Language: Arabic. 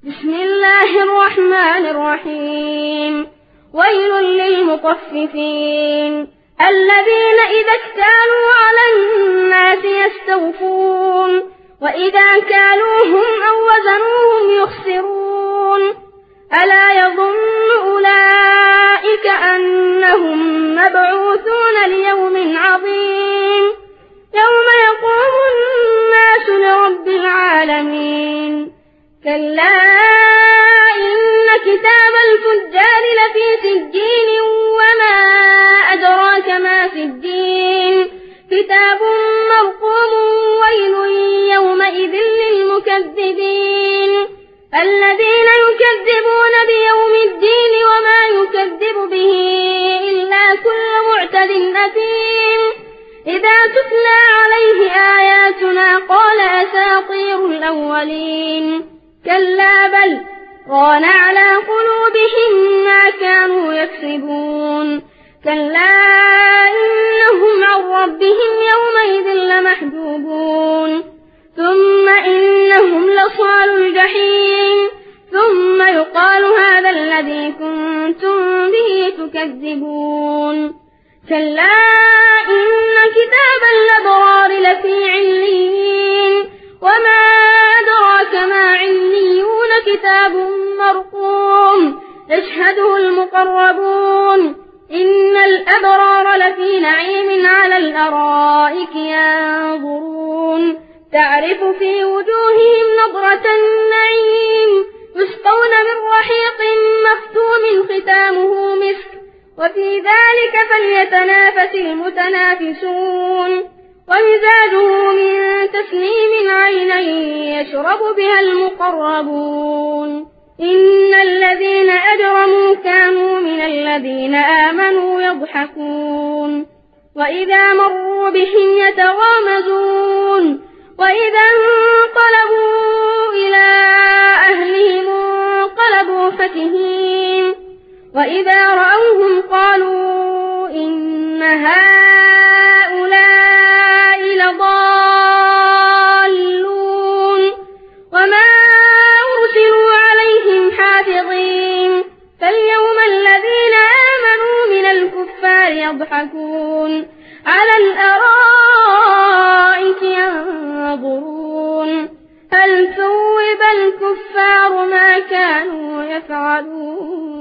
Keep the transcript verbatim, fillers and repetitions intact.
بسم الله الرحمن الرحيم. ويل للمطففين الذين إذا اكتالوا على الناس يستوفون وإذا كالوهم أو وزنوهم يخسرون. ألا يظن أولئك أنهم مبعوثون ليوم عظيم يوم يقوم الناس لرب العالمين. كلا إن كتاب الفجار لفي سجين وما أدراك ما سجين كتاب مرقوم. ويل يومئذ للمكذبين الذين يكذبون بيوم الدين وما يكذب به إلا كل معتد أثيم. إذا تتلى عليه آياتنا قال أساطير الأولين. كلا بل ران على قلوبهم ما كانوا يكسبون. كلا إنهم عن ربهم يومئذ لمحجوبون. ثم إنهم لصال الجحيم ثم يقال هذا الذي كنتم به تكذبون. كلا إن كتاب الأبرار لفي عليين وما أدراك ما عليون كتاب مرقوم يشهده المقربون. إن الأبرار لفي نعيم على الأرائك ينظرون تعرف في وجوههم نضرة النعيم يسقون من رحيق مختوم ختامه مسك وفي ذلك فليتنافس المتنافسون. ومزاجه من تسنيم عينا يشرب بها المقربون. إن الذين أجرموا كانوا من الذين آمنوا يضحكون وإذا مروا بهم يتغامزون وإذا انقلبوا إلى أهلهم انقلبوا فكهين وإذا رأوهم قالوا إن هؤلاء لضالون وما أرسلوا عليهم حافظين. فاليوم الذين آمنوا من الكفار يضحكون على الأرائك ينظرون هل ثوب الكفار ما كانوا يفعلون.